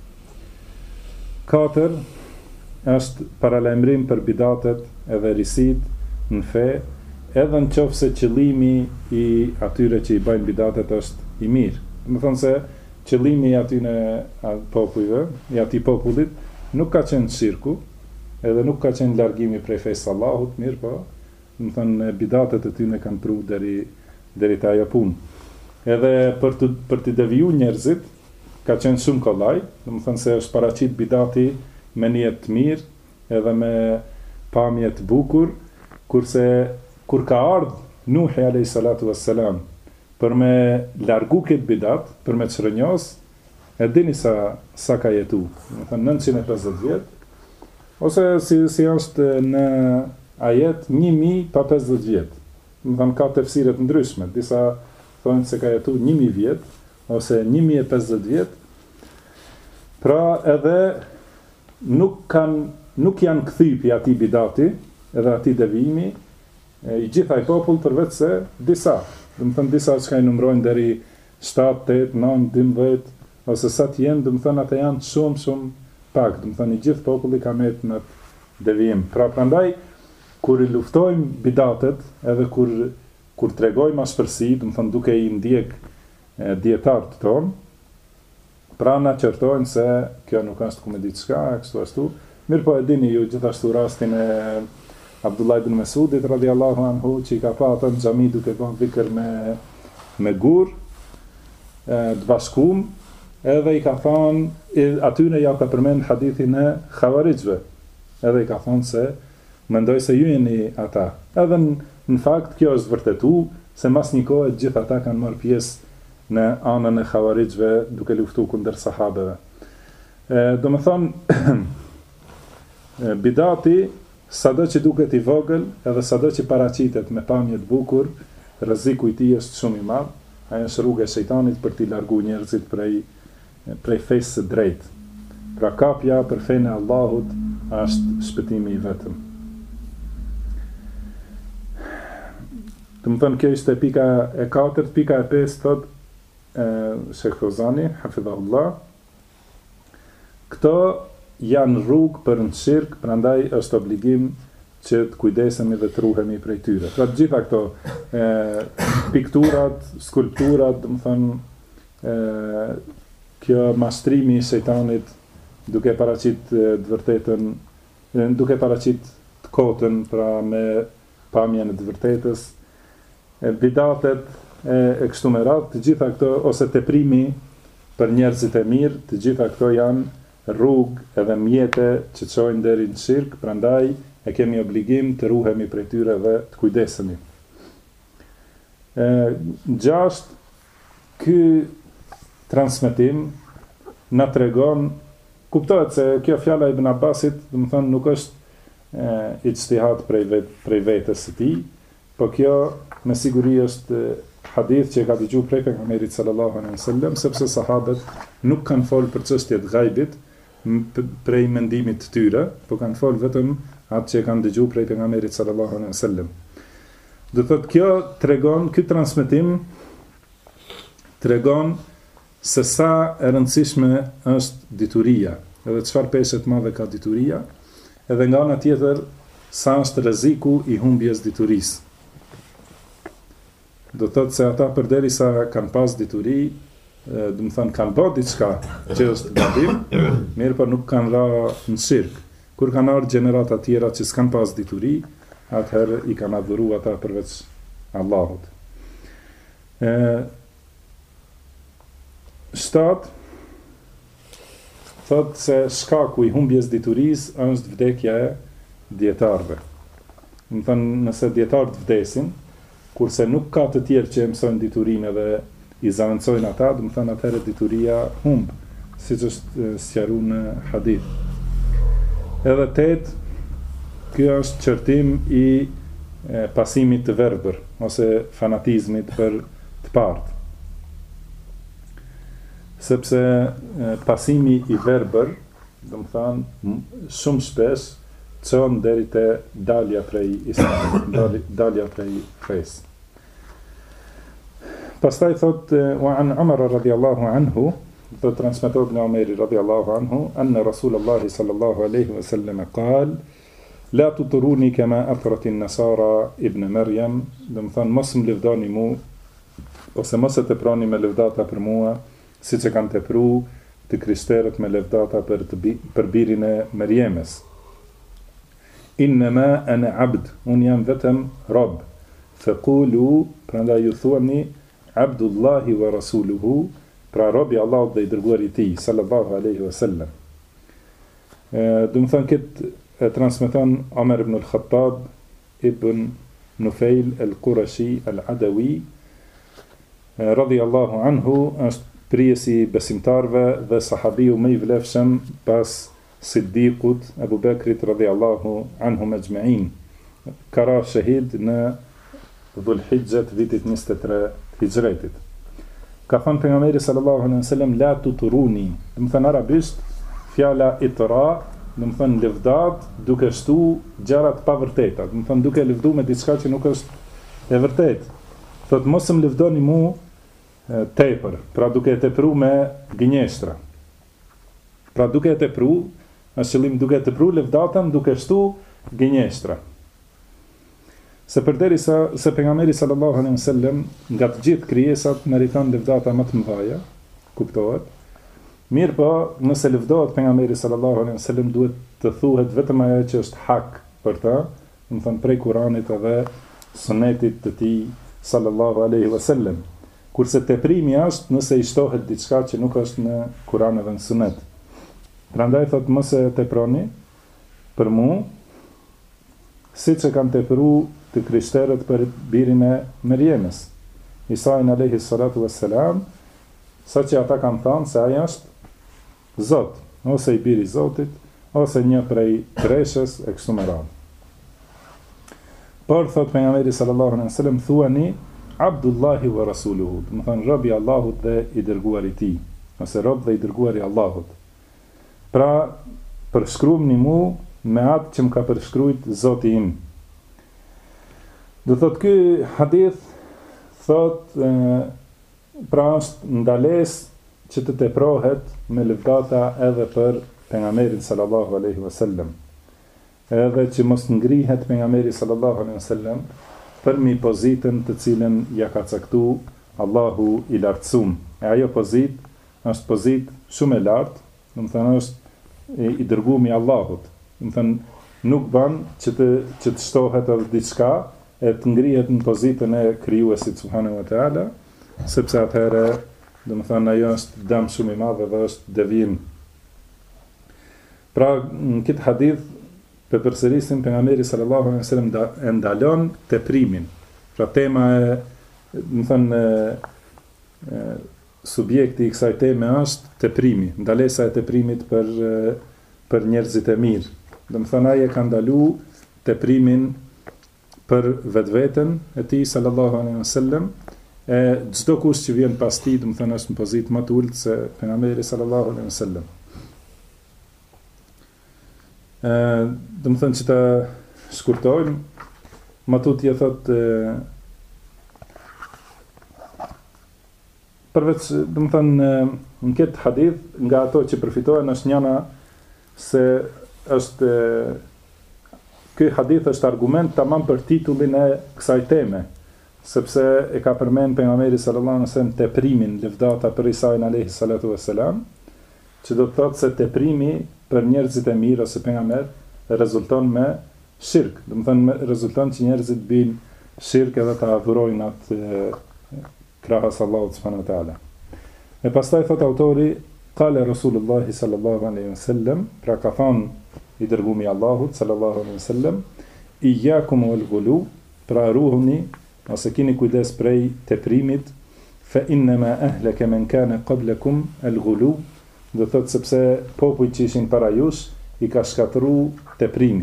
4 është paralajmërim për bidatet edhe risit në fe, edhe në qoftë se qëllimi i atyre që i bajnë bidatet është i mirë. Më thonë se qëllimi i atyre popujve, i atij popullit, nuk ka qenë shirku, edhe nuk ka qenë largimi prej fesë Allahut, mirë po, më thënë, bidatet e tyre kanë pru deri te ajo punë. Edhe për të deviju njerëzit, ka qenë shumë kollaj, do të thënë se është paraqit bidati me niyet të mirë, edhe me pamje të bukur, kurse kur ka ardhur Nuhi alayhis salatu wassalam për me largu këtë bidat, për me çrënjos, e dini sa ka jetu, do të thënë 950 vjet, ose si është në ajet 1050 vjet. Do të thënë ka tefsire të ndryshme, disa thonë se ka jetu 1000 vjet ose 1050 vjet. Pra edhe nuk janë kthypi atij bidati, edhe atij devijimi, i gjithaj popull përveç se disa. Do të thënë disa që i numrojnë deri 7, 8, 9, 12, ose sa të jenë, do të thënë ata janë shumë pak. Do të thënë i gjithë populli ka met në devijim. Pra prandaj kur i luftojmë bidatet, edhe kur tregojmë ashpërsi, do të thënë duke i ndjek dietarët tonë, pra na qortojnë se kjo nuk është ku me diçka, kështu ashtu. Mirë po e dini ju gjithashtu rastin e Abdullah ibn Mesudit radhiyallahu anhu, që i ka pa atë në xhami duke bën dhikr me gur të bashkuar, edhe i ka thonë, atyne ja ka përmend hadithin e Khawarijve, edhe i ka thonë se mendoj se ju jeni ata. Edhe në fakt kjo është vërtetu, se mas një kohë gjithë ata kanë marrë pjesë në anën e Khawarijve duke luftu kundër sahabeve. Do me thonë, bidati, sado që duket i vogël, edhe sado që paraqitet me pamje të bukur, rreziku i tij është shumë i madh. Ajo është rruga e shejtanit për t'i largu njerëzit prej fesë së drejtë. Pra kapja për fenë e Allahut është shpëtimi i vetëm. Të më thënë, kjo ishte pika e 4, pika e 5 thot Sheikh Fawzani, hafidhahullah. Këto janë rrugë për në shirk, prandaj është obligim që të kujdesemi dhe të ruhemi prej tyre. Pra të gjitha këto pikturat, skulpturat, do të thënë, kjo mashtrimi i shejtanit duke paraqit të vërtetën, duke paraqit të kotën, pra me pamjen e të vërtetës, bidatet e kështu me radhë, të gjitha këto, ose teprimi për njerëzit e mirë, të gjitha këto janë rrugë edhe mjete që çojnë deri në shirk, prandaj e kemi obligim të ruhemi prej tyre dhe të kujdesemi. 6. Ky transmetim na tregon, kuptohet se kjo fjala e Ibn Abbasit, do të thonë, nuk është ijtihad prej vetes së tij, po kjo me siguri është hadith që e ka dëgjuar prej pejgamberit sallallahu alaihi wasallam, sepse sahabët nuk kanë folur për çështjet ghaibit prej mendimit të tyre, por kanë folur vetëm atë që e kanë dëgjuar prej pejgamberit sallallahu alaihi wasallam. Do thotë kjo tregon, ky transmetim tregon se sa e rëndësishme është dituria, edhe çfarë peshë të madhe ka dituria, edhe nga ana tjetër sa është rreziku i humbjes diturisë. Do thotë se ata përderisa kanë pas dituri, do të thonë kanë bërë diçka që është gabim, mirë po nuk kanë ra në shirk. Kur kanë ardhur gjenerata të tjera që s'kan pas dituri, atëherë i kanë adhuruar ata përveç Allahut. 7 thotë se shkaku i humbjes diturisë është vdekja e dietarëve. Do të thonë nëse dietarët vdesin, kurse nuk ka të tjerë që mësojnë diturinë dhe i zavancojnë ata, do të thonë atëherë dituria humb, siç është sqaruar në hadith. Edhe 8, ky është qërtim i pasimit të verbër ose fanatizmit për të partë. Sepse pasimi i verbër, do të thonë shumë shpesh çon deri te dalja prej islamit, dalja prej fesë. Pastaj thot wa an Umar radhiyallahu anhu, do transmetohet nga Umeri radhiyallahu anhu, anna Rasulullah sallallahu alaihi wasallam qal la tutruni kama athrat an-nasara ibn Maryam, do të thonë mos më lëvdoni mu ose mos e teproni me lëvdata për mua, siç e kanë tepruar të krishterët me lëvdata për birin e Merjemes. Innama ana abd, unë jam vetëm rob. Faqulu, prandaj ju thuani Abdullahi wa rasuluhu, pra robi Allahut dhe i dërguari i tij sallallahu alaihi wasallam. Do të thonë këtë transmeton Omer ibn al-Khattab ibn Nufail al-Qurashi al-Adawi radhiyallahu anhu, është prijesi besimtarve dhe sahabiu më i vlefshëm pas Siddiqut, Abu Bekrit radhiyallahu anhu majma'in. Ka ra shahid në Dhul Hijjat vitit 23 Hijretit. Ka thënë pejgamberi sallallahu alaihi wasallam la tuturuni, do të thënë arabisht fjala itra, do të thënë lëvdat duke shtu gjëra të pavërteta, do të thënë duke lëvdu me diçka që nuk është e vërtetë. Thotë mos më lëvdoni mu tepër, pra duke tepru me gënjeshtra. Pra duke tepru, është qëllim duke tepru lëvdatën duke shtu gënjeshtra. Se përderisa se pejgamberi sallallahu alaihi wasallam nga të gjithë krijesat meriton lëvdata më të mëdha, kuptohet. Mirë po, nëse lëvdohet pejgamberi sallallahu alaihi wasallam duhet të thuhet vetëm ajo që është hak për ta, do të thonë prej Kuranit edhe sunetit të tij sallallahu alaihi wasallam. Kurse teprimi është nëse i shtohet diçka që nuk është në Kuran edhe në sunet. Prandaj thot mos e teproni për mu, siç e kanë tepruar të krishterët për birin e Merjemes, Isain alayhi salatu wassalam, saqë ata kanë thënë se ai është Zot, ose i biri i Zotit, ose një prej treshës e kështu me radhë. Por thot pejgamberi sallallahu alaihi wasallam thuani Abdullahi wa rasuluhu, do të thonë robi i Allahut dhe i dërguari i tij, ose rob dhe i dërguari i Allahut. Pra, përshkruani mu me atë që më ka përshkruajt Zoti im. Do thot ky hadith thot pra është ndalesë që të teprohet me lëvdata edhe për pejgamberin sallallahu alaihi wasallam. Edhe që mos ngrihet pejgamberi sallallahu alaihi wasallam për mi pozitën të cilën ja ka caktuar Allahu i lartësuar. E ajo pozitë është pozitë shumë e lartë, do të thënë është i dërguar i Allahut. Do të thënë nuk bën që të shtohet edhe diçka e të ngrihet në pozitën e krijuesit subhanahu wa taala, sepse atëherë do të thënë ajo është dëm shumë i madh dhe është devijim. Pra në këtë hadith përsërisim pejgamberi sallallahu alaihi wasallam e ndalon teprimin. Pra tema e, do të thënë subjekti i kësaj teme është teprimi, ndalesa e teprimit për njerëzit e mirë. Do të thënë ai e ka ndaluar teprimin për vetveten e tij sallallahu alaihi wasallam, çdo kush që vjen pas tij, do të thënë është në pozitë më të ulët se pejgamberi sallallahu alaihi wasallam. Do të thënë që ta shkurtojmë, më tutje thotë përveç, do të thënë në këtë hadith, nga ato që përfitohen është njëna se është ky hadith është argument tamam për titullin e kësaj teme, sepse e ka përmend pejgamberi sallallahu alaihi wasallam teprimin, lëvdata për Isa'in alayhi salatu wassalam, që do të thotë se teprimi për njerëzit e mirë ose pejgamber rezulton me shirk, do të thënë rezulton që njerëzit bëjnë shirk edhe ta adhurojnë atë krahas Allahut subhanahu wa taala. E pastaj thot autori, qala Rasulullah sallallahu alaihi wasallam, pra ka thënë i dërguami i Allahut sallallahu alaihi wasallam, iyyakum wal ghulu, pra ruhuni ose keni kujdes prej teprimit, fa innama ahlaka man kana qablakum al ghulu, do thot sepse popujt që ishin para jush i ka shkatërruar teprimi.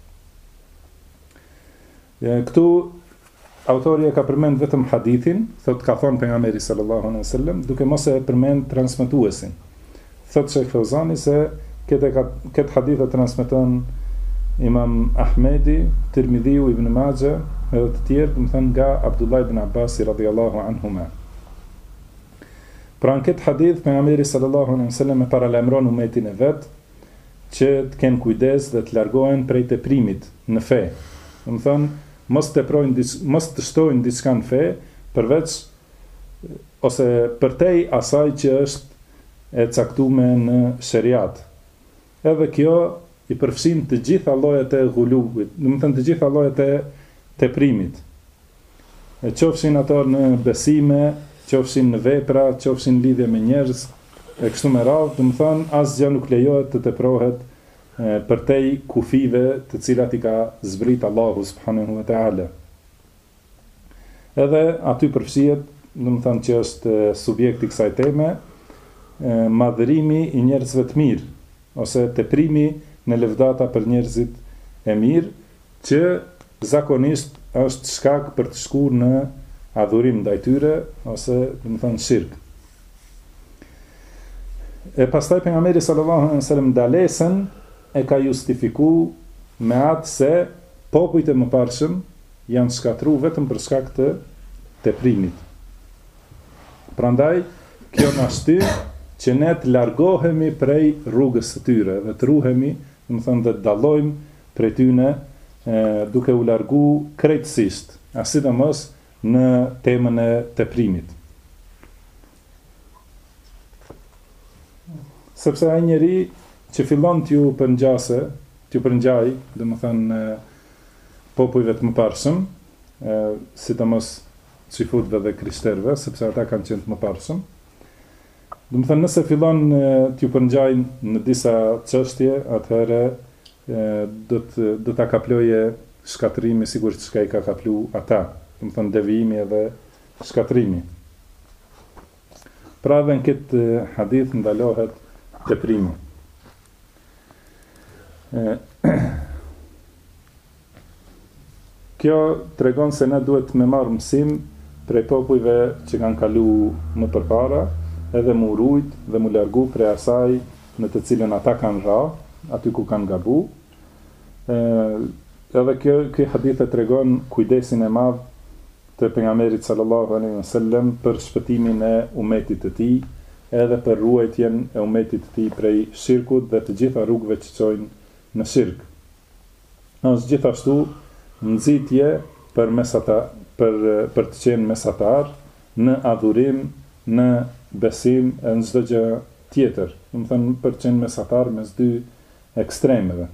Këtu autori ka përmend vetëm hadithin, thot ka thënë pejgamberi sallallahu alaihi wasallam, duke mos e përmend transmetuesin. Thot Sheikh Fawzani se këtë hadith e transmeton Imam Ahmedi, Tirmidhiu, Ibn Majah edhe të tjerë, do të thënë nga Abdullah ibn Abbas radhiyallahu anhuma. Pra në këtë hadith pejgamberi sallallahu alaihi wasallam e paralajmëron umetin e vet që të kenë kujdes dhe të largohen prej teprimit në fe. Do të thënë mos të shtojnë diçka në fe përveç ose përtej asaj që është e caktuar në shariat. Edhe kjo i përfshin të gjitha llojet e ghulubit, do të thënë të gjitha llojet e teprimit. Qofshin ato në besime, qofshin në vepra, qofshin në lidhje me njerëz, e kështu me radhë, do të thënë asgjë nuk lejohet të teprohet përtej kufive të cilat i ka zbrit Allahu subhanahu wa taala. Edhe aty përfshihet, do të thënë që është subjekti i kësaj teme, madhërimi i njerëzve të mirë, ose teprimi në lëvdata për njerëzit e mirë, që zakonisht është shkak për të shkuar në adhurim ndaj tyre, ose do të thënë shirk. E pastaj pejgamberi sallallahu alaihi wasallam dalesën e ka justifikuar me atë se popujt e mëparshëm janë shkatruar vetëm për shkak të teprimit. Prandaj kjo na shtyr që ne të largohemi prej rrugës së tyre dhe të ruhemi, do të thënë të dallojmë prej tyne duke u largu krejtësisht, sidomos në temën e teprimit. Sepse ai njeri që fillon t'ju përngjaj, do të thënë popujve të mëparshëm, sidomos çifutëve dhe krishterëve, sepse ata kanë qenë të mëparshëm. Do të thënë nëse fillon t'ju përngjajnë në disa çështje, atëherë do ta kaploje shkatrimi sikur çka i ka kaplu ata, do të thënë devijimi edhe shkatrimi. Pra dhe në këtë hadith ndalohet teprimi. Kjo tregon se ne duhet me marrë mësim prej popujve që kanë kalu më përpara, edhe mu rujt dhe mu largu prej asaj në të cilën ata kanë ra, aty ku kanë gabu. Edhe kjo hadith e tregon kujdesin e madh të pejgamberit sallallahu alaihi wasallam për shpëtimin e umetit të tij, edhe për ruajtjen e umetit të tij prej shirkut dhe të gjitha rrugëve që çojnë në shirk. Është gjithashtu nxitje për të qenë mesatar në adhurim, në besim e në çdo gjë tjetër. Do të thënë për të qenë mesatar mes dy ekstremeve.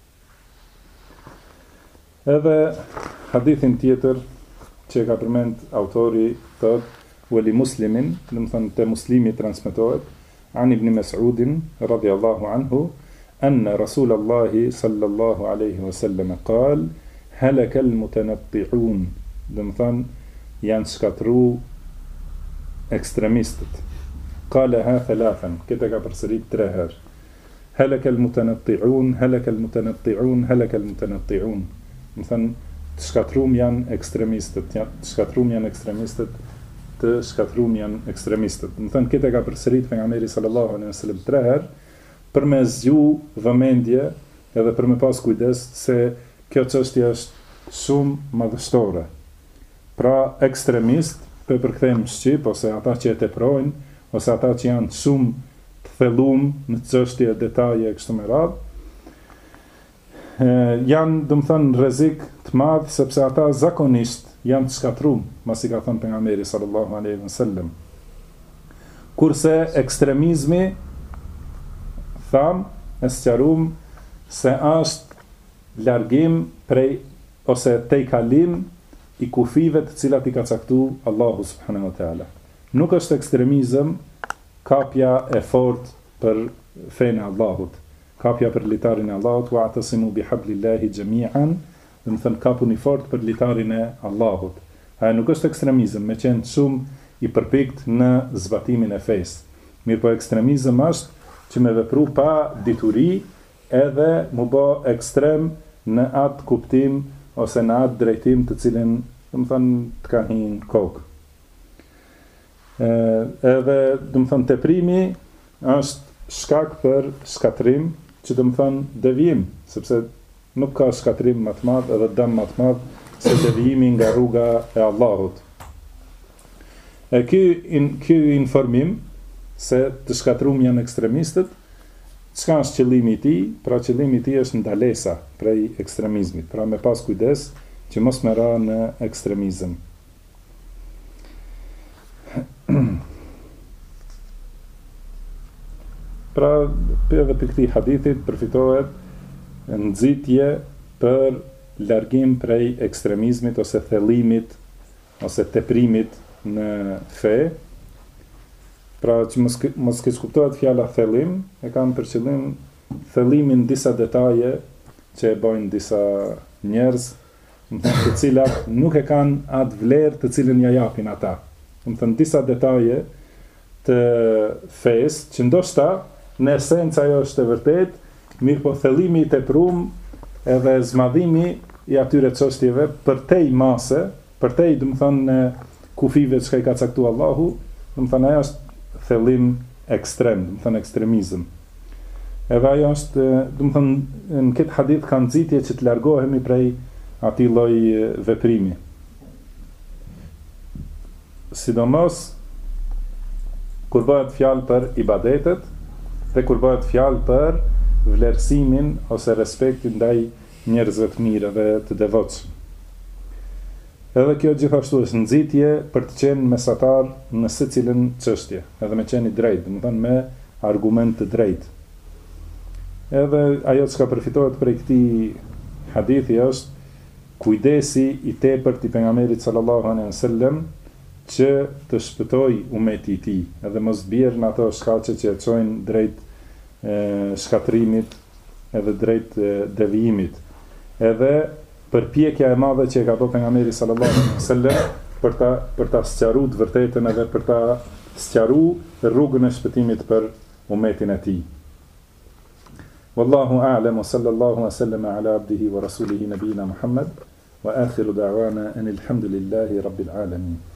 Edhe hadithin tjetër që ka përmend autori thotë wali muslimin, do të thënë te muslimi transmetohet an ibn Mas'udin radhiyallahu anhu anna Rasulullah sallallahu alaihi wasallam qal halaka almutanatti'un, do të thënë janë shkatruar ekstremistët. Qalaha thalathan, këtë ka përsërit 3 herë. Halaka almutanatti'un, halaka almutanatti'un, halaka almutanatti'un. Do të thënë të shkatruar janë ekstremistët, të shkatruar janë ekstremistët të shkatrum janë ekstremistët. Më thënë, këtë ka përsërit pejgamberi sallallahu alaihi wasallam 3 herë, për me zgju vëmendje edhe për me pas kujdes se kjo çështje është shumë madhështore. Pra ekstremist, për përkthejmë shqip, ose ata që e teprojnë, ose ata që janë shumë të thellum në çështje detaje kështu me radhë, janë, domethënë, rrezik të madh sepse ata zakonisht janë të shkatrum, masi ka thënë pejgamberi sallallahu alaihi wasallam. Kurse ekstremizmi e sqarum se është largim prej ose tejkalim i kufive të cilat i ka caktuar Allahu subhanahu wa taala. Nuk është ekstremizëm kapja e fortë për fenë e Allahut, kapja për litarin e Allahut, wa'tasimu bihablillahi jami'an, do të thënë kapuni fort për litarin e Allahut. Ajo nuk është ekstremizëm, me qenë shumë i përpikt në zbatimin e fesë. Mirë po ekstremizëm është që me vepru pa dituri edhe mu bë ekstrem në atë kuptim ose në atë drejtim të cilin, do të thënë, të ka hinë kokë. Edhe, do të thënë, teprimi është shkak për shkatrim, që do të thënë devijim, sepse nuk ka shkatrim më të madh edhe dëm më të madh se devijimi nga rruga e Allahut. Ky informim se të shkatrum janë ekstremistët, çka është qëllimi i tij? Pra qëllimi i tij është ndalesa prej ekstremizmit, pra me pas kujdes që mos me ra në ekstremizëm. Pra edhe për këtij hadithit përfitohet nxitje për largim prej ekstremizmit ose thellimit ose teprimit në fe. Pra që mos keq kuptohet fjala thellim, e kam për qëllim thellimin disa detaje që e bojnë disa njerëz, të cilat nuk e kanë atë vlerë të cilën ja japin ata. Do të thënë disa detaje të fesë që ndoshta në esencë ajo është e vërtet, mirë po thellimi i teprum edhe zmadhimi i atyre çështjeve përtej mase, përtej, do të thënë, kufive që i ka caktuar Allahu, do të thënë ajo është thellim ekstrem, do të thënë ekstremizëm. Edhe ajo është, do të thënë, në këtë hadith ka nxitje që të largohemi prej atij lloji veprimi. Sidomos kur bëhet fjalë për ibadetet dhe kur bëhet fjalë për vlerësimin ose respektin ndaj njerëzve të mirë dhe të devotshëm. Edhe kjo gjithashtu është nxitje për të qenë mesatar në secilën çështje, edhe me qenë i drejtë, do të thënë me argument të drejtë. Edhe ajo që ka përfitohet prej këtij hadithi është kujdesi i tepërt i pejgamberit sallallahu alaihi wasallam që të shpëtoj umeti i tij, edhe mos bjerë në ato shkaqe që e çojnë drejt shkatrimit edhe drejt devijimit. Edhe përpjekja e madhe që e ka bërë pejgamberi sallallahu alaihi wasallam për ta sqaruar të vërtetën edhe për ta sqaruar rrugën e shpëtimit për umetin e tij. Wallahu a'lam wa sallallahu wa sallama ala abdihi wa rasulihi nabiyina Muhammad wa akhiru da'wana anil hamdulillahi rabbil alamin.